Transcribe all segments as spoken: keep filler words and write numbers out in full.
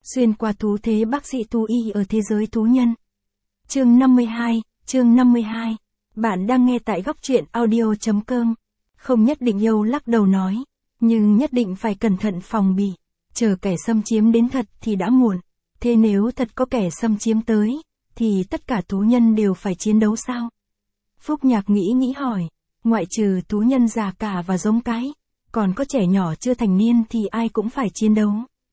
Xuyên qua thú thế bác sĩ thú y ở thế giới thú nhân. Chương năm mươi hai, chương năm mươi hai. Bạn đang nghe tại góc truyện audio.com. Không nhất định yêu lắc đầu nói, nhưng nhất định phải cẩn thận phòng bị. Chờ kẻ xâm chiếm đến thật thì đã muộn. Thế nếu thật có kẻ xâm chiếm tới, thì tất cả thú nhân đều phải chiến đấu sao? Phúc Nhạc nghĩ nghĩ hỏi, ngoại trừ thú nhân già cả và giống cái, còn có trẻ nhỏ chưa thành niên thì ai cũng phải chiến đấu.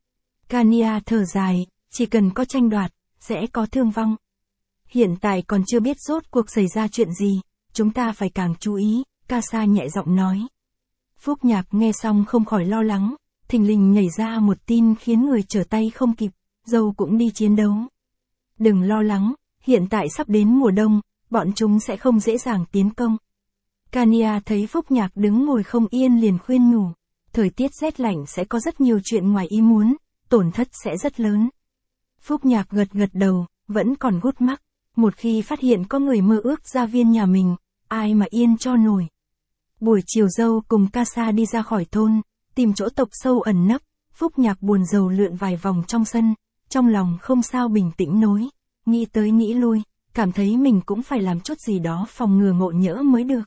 Kania thở dài, chỉ cần có tranh đoạt, sẽ có thương vong. Hiện tại còn chưa biết rốt cuộc xảy ra chuyện gì, chúng ta phải càng chú ý, Kasa nhẹ giọng nói. Phúc Nhạc nghe xong không khỏi lo lắng, thình lình nhảy ra một tin khiến người trở tay không kịp, dâu cũng đi chiến đấu. Đừng lo lắng, hiện tại sắp đến mùa đông, bọn chúng sẽ không dễ dàng tiến công. Kania thấy Phúc Nhạc đứng ngồi không yên liền khuyên nhủ, thời tiết rét lạnh sẽ có rất nhiều chuyện ngoài ý muốn, tổn thất sẽ rất lớn. Phúc Nhạc gật gật đầu, vẫn còn gút mắc, một khi phát hiện có người mơ ước gia viên nhà mình, ai mà yên cho nổi. Buổi chiều dâu cùng Kasa đi ra khỏi thôn, tìm chỗ tộc sâu ẩn nấp, Phúc Nhạc buồn rầu lượn vài vòng trong sân, trong lòng không sao bình tĩnh nổi, nghĩ tới nghĩ lui, cảm thấy mình cũng phải làm chút gì đó phòng ngừa ngộ nhỡ mới được.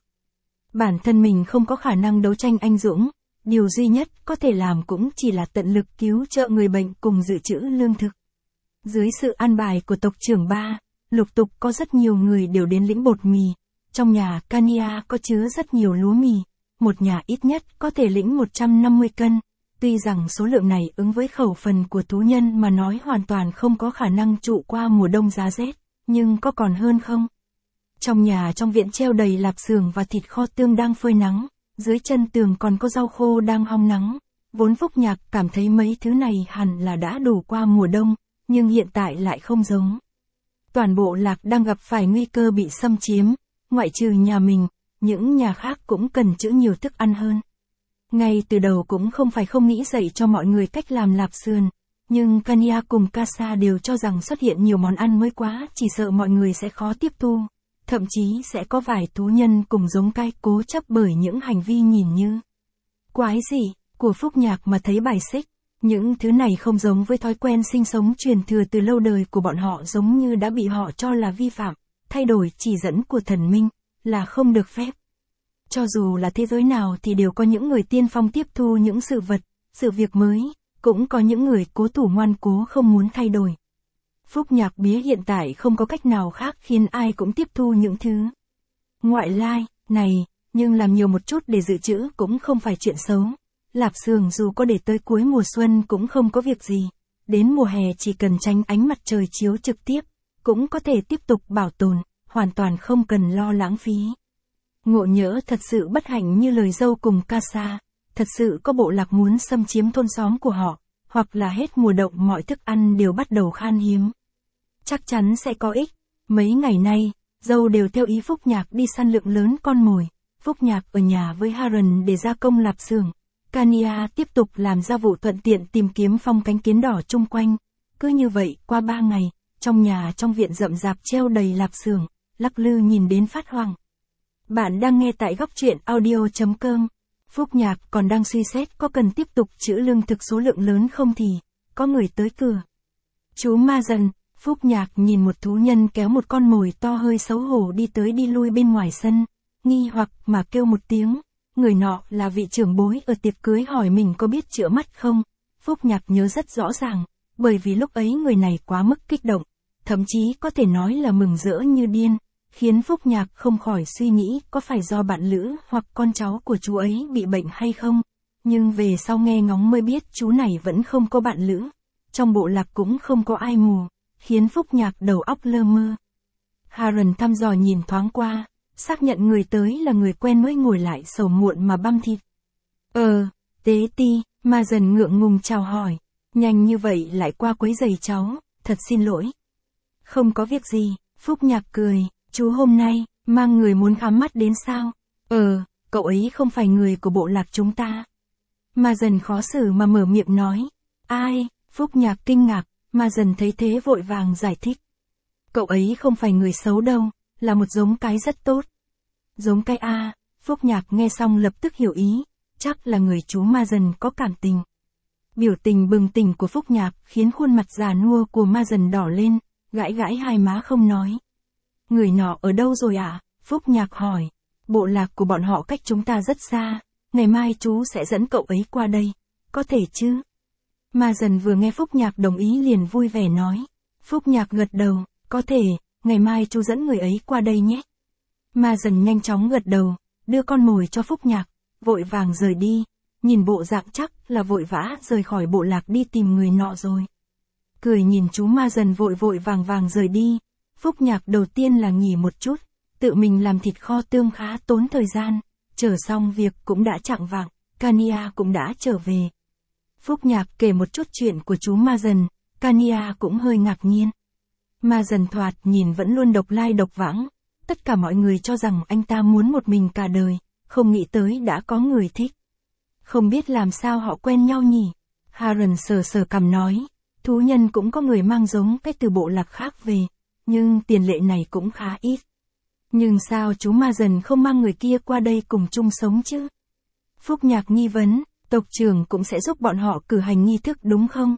Bản thân mình không có khả năng đấu tranh anh dũng, điều duy nhất có thể làm cũng chỉ là tận lực cứu trợ người bệnh cùng dự trữ lương thực. Dưới sự an bài của tộc trưởng ba, lục tục có rất nhiều người đều đến lĩnh bột mì. Trong nhà Kania có chứa rất nhiều lúa mì, một nhà ít nhất có thể lĩnh một trăm năm mươi cân. Tuy rằng số lượng này ứng với khẩu phần của thú nhân mà nói hoàn toàn không có khả năng trụ qua mùa đông giá rét, nhưng có còn hơn không? Trong nhà trong viện treo đầy lạp xưởng và thịt kho tương đang phơi nắng, dưới chân tường còn có rau khô đang hong nắng. Vốn Phúc Nhạc cảm thấy mấy thứ này hẳn là đã đủ qua mùa đông, nhưng hiện tại lại không giống. Toàn bộ lạc đang gặp phải nguy cơ bị xâm chiếm, ngoại trừ nhà mình, những nhà khác cũng cần trữ nhiều thức ăn hơn. Ngay từ đầu cũng không phải không nghĩ dạy cho mọi người cách làm lạp sườn, nhưng Kania cùng Kasa đều cho rằng xuất hiện nhiều món ăn mới quá, chỉ sợ mọi người sẽ khó tiếp thu. Thậm chí sẽ có vài thú nhân cùng giống cái cố chấp bởi những hành vi nhìn như quái dị của Phúc Nhạc mà thấy bài xích. Những thứ này không giống với thói quen sinh sống truyền thừa từ lâu đời của bọn họ, giống như đã bị họ cho là vi phạm, thay đổi chỉ dẫn của thần minh, là không được phép. Cho dù là thế giới nào thì đều có những người tiên phong tiếp thu những sự vật, sự việc mới, cũng có những người cố thủ ngoan cố không muốn thay đổi. Phúc Nhạc biết hiện tại không có cách nào khác khiến ai cũng tiếp thu những thứ ngoại lai này, nhưng làm nhiều một chút để dự trữ cũng không phải chuyện xấu. Lạp xưởng dù có để tới cuối mùa xuân cũng không có việc gì, đến mùa hè chỉ cần tránh ánh mặt trời chiếu trực tiếp, cũng có thể tiếp tục bảo tồn, hoàn toàn không cần lo lãng phí. Ngộ nhỡ thật sự bất hạnh như lời dâu cùng Kasa, thật sự có bộ lạc muốn xâm chiếm thôn xóm của họ, hoặc là hết mùa đông mọi thức ăn đều bắt đầu khan hiếm. Chắc chắn sẽ có ích. Mấy ngày nay, dâu đều theo ý Phúc Nhạc đi săn lượng lớn con mồi. Phúc Nhạc ở nhà với Haran để gia công lạp xưởng. Kania tiếp tục làm gia vụ thuận tiện tìm kiếm phong cánh kiến đỏ chung quanh. Cứ như vậy, qua ba ngày, trong nhà trong viện rậm rạp treo đầy lạp xưởng, lắc lư nhìn đến phát hoảng. Bạn đang nghe tại góc truyện audio.com. Phúc Nhạc còn đang suy xét có cần tiếp tục trữ lương thực số lượng lớn không thì, có người tới cửa. Chú Ma Dần. Phúc Nhạc nhìn một thú nhân kéo một con mồi to hơi xấu hổ đi tới đi lui bên ngoài sân, nghi hoặc mà kêu một tiếng. Người nọ là vị trưởng bối ở tiệc cưới hỏi mình có biết chữa mắt không. Phúc Nhạc nhớ rất rõ ràng, bởi vì lúc ấy người này quá mức kích động, thậm chí có thể nói là mừng rỡ như điên, khiến Phúc Nhạc không khỏi suy nghĩ có phải do bạn lữ hoặc con cháu của chú ấy bị bệnh hay không. Nhưng về sau nghe ngóng mới biết chú này vẫn không có bạn lữ, trong bộ lạc cũng không có ai mù, khiến Phúc Nhạc đầu óc lơ mơ. Haran thăm dò nhìn thoáng qua, xác nhận người tới là người quen mới ngồi lại sầu muộn mà băm thịt. Ờ, tế ti, Ma Dần ngượng ngùng chào hỏi, nhanh như vậy lại qua quấy giày cháu, thật xin lỗi. Không có việc gì, Phúc Nhạc cười, chú hôm nay, mang người muốn khám mắt đến sao? Ờ, cậu ấy không phải người của bộ lạc chúng ta. Ma Dần khó xử mà mở miệng nói. Ai? Phúc Nhạc kinh ngạc, Ma Dần thấy thế vội vàng giải thích. Cậu ấy không phải người xấu đâu, là một giống cái rất tốt. Giống cái A, Phúc Nhạc nghe xong lập tức hiểu ý, chắc là người chú Ma Dần có cảm tình. Biểu tình bừng tỉnh của Phúc Nhạc khiến khuôn mặt già nua của ma dần đỏ lên, gãi gãi hai má không nói. Người nọ ở đâu rồi ạ? À? Phúc Nhạc hỏi. Bộ lạc của bọn họ cách chúng ta rất xa, ngày mai chú sẽ dẫn cậu ấy qua đây. Có thể chứ? Ma dần vừa nghe Phúc Nhạc đồng ý liền vui vẻ nói. Phúc Nhạc gật đầu, có thể, ngày mai chú dẫn người ấy qua đây nhé. Ma dần nhanh chóng gật đầu, đưa con mồi cho Phúc Nhạc, vội vàng rời đi, nhìn bộ dạng chắc là vội vã rời khỏi bộ lạc đi tìm người nọ rồi. Cười nhìn chú ma dần vội vội vàng vàng rời đi, Phúc Nhạc đầu tiên là nghỉ một chút, tự mình làm thịt kho tương khá tốn thời gian, chờ xong việc cũng đã chạng vạng, Kania cũng đã trở về. Phúc Nhạc kể một chút chuyện của chú ma dần, Kania cũng hơi ngạc nhiên. Ma dần thoạt nhìn vẫn luôn độc lai độc vãng, tất cả mọi người cho rằng anh ta muốn một mình cả đời, không nghĩ tới đã có người thích. Không biết làm sao họ quen nhau nhỉ? Haran sờ sờ cằm nói, thú nhân cũng có người mang giống cái từ bộ lạc khác về, nhưng tiền lệ này cũng khá ít. Nhưng sao chú ma dần không mang người kia qua đây cùng chung sống chứ? Phúc Nhạc nghi vấn, tộc trưởng cũng sẽ giúp bọn họ cử hành nghi thức đúng không?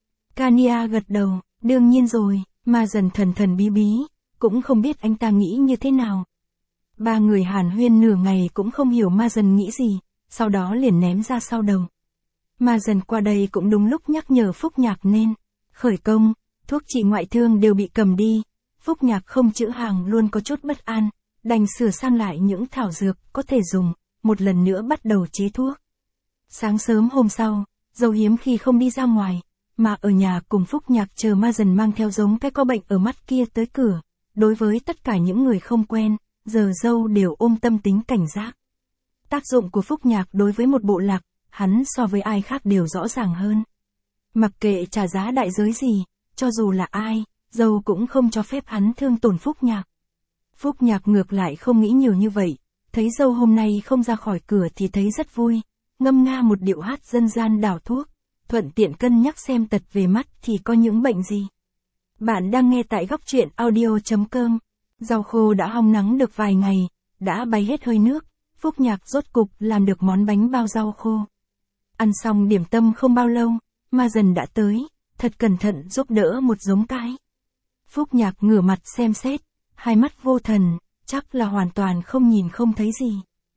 Kania gật đầu, đương nhiên rồi, ma dần thần thần bí bí, cũng không biết anh ta nghĩ như thế nào. Ba người hàn huyên nửa ngày cũng không hiểu ma dần nghĩ gì, sau đó liền ném ra sau đầu. Ma dần qua đây cũng đúng lúc nhắc nhở Phúc Nhạc nên khởi công, thuốc trị ngoại thương đều bị cầm đi. Phúc Nhạc không chữ hàng luôn có chút bất an, đành sửa sang lại những thảo dược có thể dùng, một lần nữa bắt đầu chế thuốc. Sáng sớm hôm sau, Dâu hiếm khi không đi ra ngoài, mà ở nhà cùng Phúc Nhạc chờ ma dần mang theo giống cái có bệnh ở mắt kia tới cửa. Đối với tất cả những người không quen, giờ Dâu đều ôm tâm tính cảnh giác. Tác dụng của Phúc Nhạc đối với một bộ lạc, hắn so với ai khác đều rõ ràng hơn. Mặc kệ trả giá đại giới gì, cho dù là ai, Dâu cũng không cho phép hắn thương tổn Phúc Nhạc. Phúc Nhạc ngược lại không nghĩ nhiều như vậy, thấy Dâu hôm nay không ra khỏi cửa thì thấy rất vui, ngâm nga một điệu hát dân gian đảo thuốc, thuận tiện cân nhắc xem tật về mắt thì có những bệnh gì. Bạn đang nghe tại góc truyện audio chấm com. Rau khô đã hong nắng được vài ngày, đã bay hết hơi nước, Phúc Nhạc rốt cục làm được món bánh bao rau khô. Ăn xong điểm tâm không bao lâu, ma dần đã tới, thật cẩn thận giúp đỡ một giống cái. Phúc Nhạc ngửa mặt xem xét, hai mắt vô thần, chắc là hoàn toàn không nhìn không thấy gì.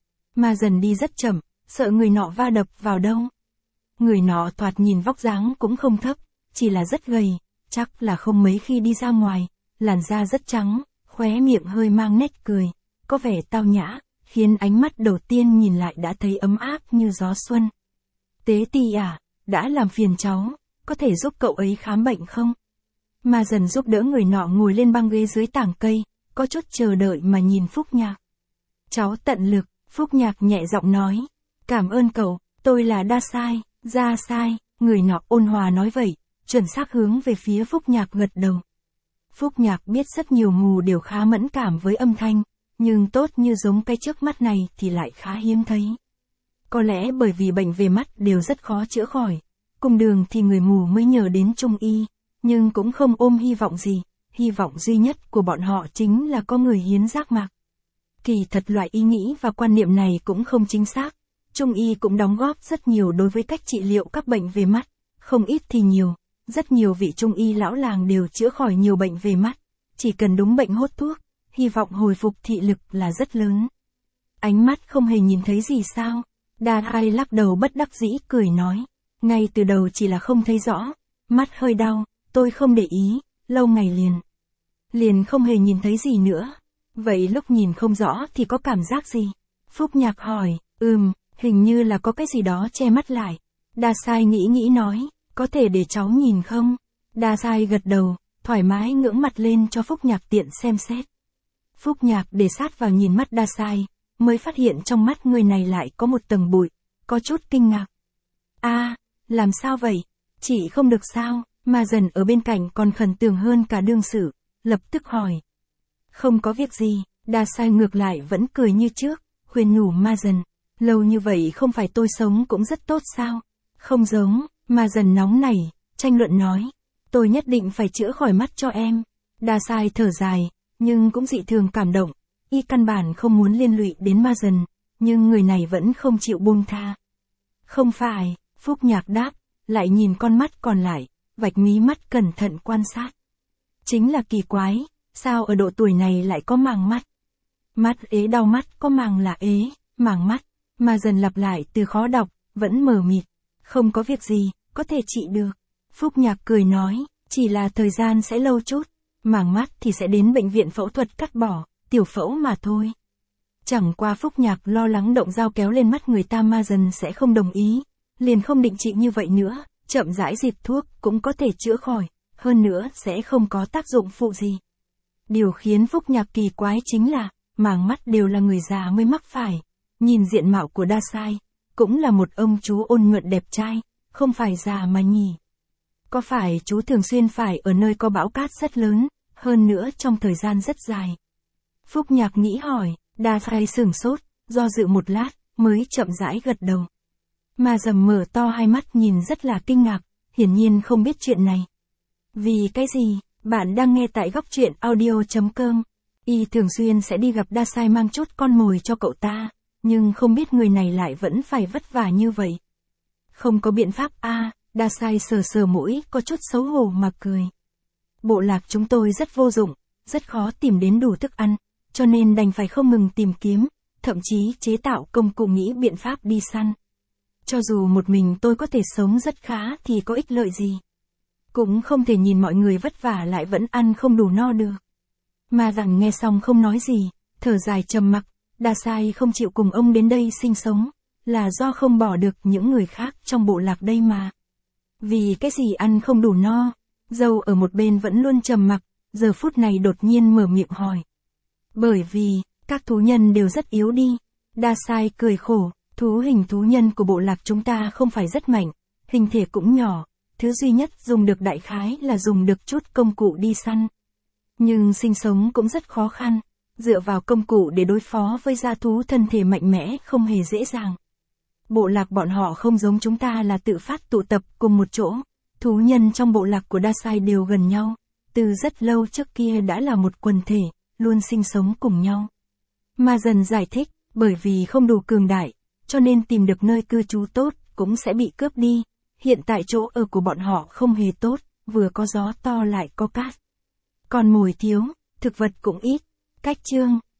Ma dần đi rất chậm, sợ người nọ va đập vào đâu. Người nọ thoạt nhìn vóc dáng cũng không thấp, chỉ là rất gầy, chắc là không mấy khi đi ra ngoài, làn da rất trắng, khóe miệng hơi mang nét cười, có vẻ tao nhã, khiến ánh mắt đầu tiên nhìn lại đã thấy ấm áp như gió xuân. Tế Ti à, đã làm phiền cháu, có thể giúp cậu ấy khám bệnh không? Ma dần giúp đỡ người nọ ngồi lên băng ghế dưới tảng cây, có chút chờ đợi mà nhìn Phúc Nhạc. Cháu tận lực, Phúc Nhạc nhẹ giọng nói. Cảm ơn cậu, tôi là Đa Sai, Ra Sai, người nọ ôn hòa nói vậy, chuẩn xác hướng về phía Phúc Nhạc gật đầu. Phúc Nhạc biết rất nhiều mù đều khá mẫn cảm với âm thanh, nhưng tốt như giống cái trước mắt này thì lại khá hiếm thấy. Có lẽ bởi vì bệnh về mắt đều rất khó chữa khỏi, cùng đường thì người mù mới nhờ đến trung y, nhưng cũng không ôm hy vọng gì, hy vọng duy nhất của bọn họ chính là có người hiến giác mạc. Kỳ thật loại ý nghĩ và quan niệm này cũng không chính xác, trung y cũng đóng góp rất nhiều đối với cách trị liệu các bệnh về mắt, không ít thì nhiều, rất nhiều vị trung y lão làng đều chữa khỏi nhiều bệnh về mắt, chỉ cần đúng bệnh hốt thuốc, hy vọng hồi phục thị lực là rất lớn. Ánh mắt không hề nhìn thấy gì sao? Đa Hai lắc đầu bất đắc dĩ cười nói, ngay từ đầu chỉ là không thấy rõ, mắt hơi đau, tôi không để ý, lâu ngày liền. Liền không hề nhìn thấy gì nữa. Vậy lúc nhìn không rõ thì có cảm giác gì? Phúc Nhạc hỏi, ừm, hình như là có cái gì đó che mắt lại. Đa Sai nghĩ nghĩ nói, có thể để cháu nhìn không? Đa Sai gật đầu, thoải mái ngưỡng mặt lên cho Phúc Nhạc tiện xem xét. Phúc Nhạc để sát vào nhìn mắt Đa Sai, mới phát hiện trong mắt người này lại có một tầng bụi, có chút kinh ngạc. A, à, làm sao vậy? Chị không được sao? Ma dần ở bên cạnh còn khẩn tưởng hơn cả đương sự, lập tức hỏi. Không có việc gì, Đa Sai ngược lại vẫn cười như trước, khuyên nhủ ma dần. Lâu như vậy không phải tôi sống cũng rất tốt sao? Không giống, ma dần nóng nảy, tranh luận nói. Tôi nhất định phải chữa khỏi mắt cho em. Đa Sai thở dài, nhưng cũng dị thường cảm động. Y căn bản không muốn liên lụy đến ma dần, nhưng người này vẫn không chịu buông tha. Không phải, Phúc Nhạc đáp, lại nhìn con mắt còn lại, vạch mí mắt cẩn thận quan sát. Chính là kỳ quái, sao ở độ tuổi này lại có màng mắt? Mắt ế đau mắt có màng là ế, màng mắt, mà dần lặp lại từ khó đọc, vẫn mờ mịt. Không có việc gì, có thể trị được. Phúc Nhạc cười nói, chỉ là thời gian sẽ lâu chút, màng mắt thì sẽ đến bệnh viện phẫu thuật cắt bỏ, tiểu phẫu mà thôi. Chẳng qua Phúc Nhạc lo lắng động dao kéo lên mắt người ta ma dần sẽ không đồng ý, liền không định trị như vậy nữa, chậm rãi dịp thuốc cũng có thể chữa khỏi, hơn nữa sẽ không có tác dụng phụ gì. Điều khiến Phúc Nhạc kỳ quái chính là, màng mắt đều là người già mới mắc phải, nhìn diện mạo của Đa Sai, cũng là một ông chú ôn nhuận đẹp trai, không phải già mà nhỉ. Có phải chú thường xuyên phải ở nơi có bão cát rất lớn, hơn nữa trong thời gian rất dài? Phúc Nhạc nghĩ hỏi, Đa Sai sửng sốt, do dự một lát, mới chậm rãi gật đầu. Ma Dầm mở to hai mắt nhìn rất là kinh ngạc, hiển nhiên không biết chuyện này. Vì cái gì? Bạn đang nghe tại góc truyện audio chấm com. Y thường xuyên sẽ đi gặp Đa Sai mang chút con mồi cho cậu ta, nhưng không biết người này lại vẫn phải vất vả như vậy. Không có biện pháp a, à, Đa Sai sờ sờ mũi, có chút xấu hổ mà cười. Bộ lạc chúng tôi rất vô dụng, rất khó tìm đến đủ thức ăn, cho nên đành phải không ngừng tìm kiếm, thậm chí chế tạo công cụ nghĩ biện pháp đi săn. Cho dù một mình tôi có thể sống rất khá thì có ích lợi gì. Cũng không thể nhìn mọi người vất vả lại vẫn ăn không đủ no được. Mà rằng nghe xong không nói gì, thở dài trầm mặc, Đa Sai không chịu cùng ông đến đây sinh sống, là do không bỏ được những người khác trong bộ lạc đây mà. Vì cái gì ăn không đủ no? Dâu ở một bên vẫn luôn trầm mặc, giờ phút này đột nhiên mở miệng hỏi. Bởi vì, các thú nhân đều rất yếu đi. Đa Sai cười khổ, thú hình thú nhân của bộ lạc chúng ta không phải rất mạnh, hình thể cũng nhỏ, thứ duy nhất dùng được đại khái là dùng được chút công cụ đi săn. Nhưng sinh sống cũng rất khó khăn, dựa vào công cụ để đối phó với gia thú thân thể mạnh mẽ không hề dễ dàng. Bộ lạc bọn họ không giống chúng ta là tự phát tụ tập cùng một chỗ, thú nhân trong bộ lạc của Đa Sai đều gần nhau, từ rất lâu trước kia đã là một quần thể, luôn sinh sống cùng nhau. Ma Dần giải thích, bởi vì không đủ cường đại, cho nên tìm được nơi cư trú tốt cũng sẽ bị cướp đi. Hiện tại chỗ ở của bọn họ không hề tốt, vừa có gió to lại có cát. Còn mồi thiếu, thực vật cũng ít. Cách chương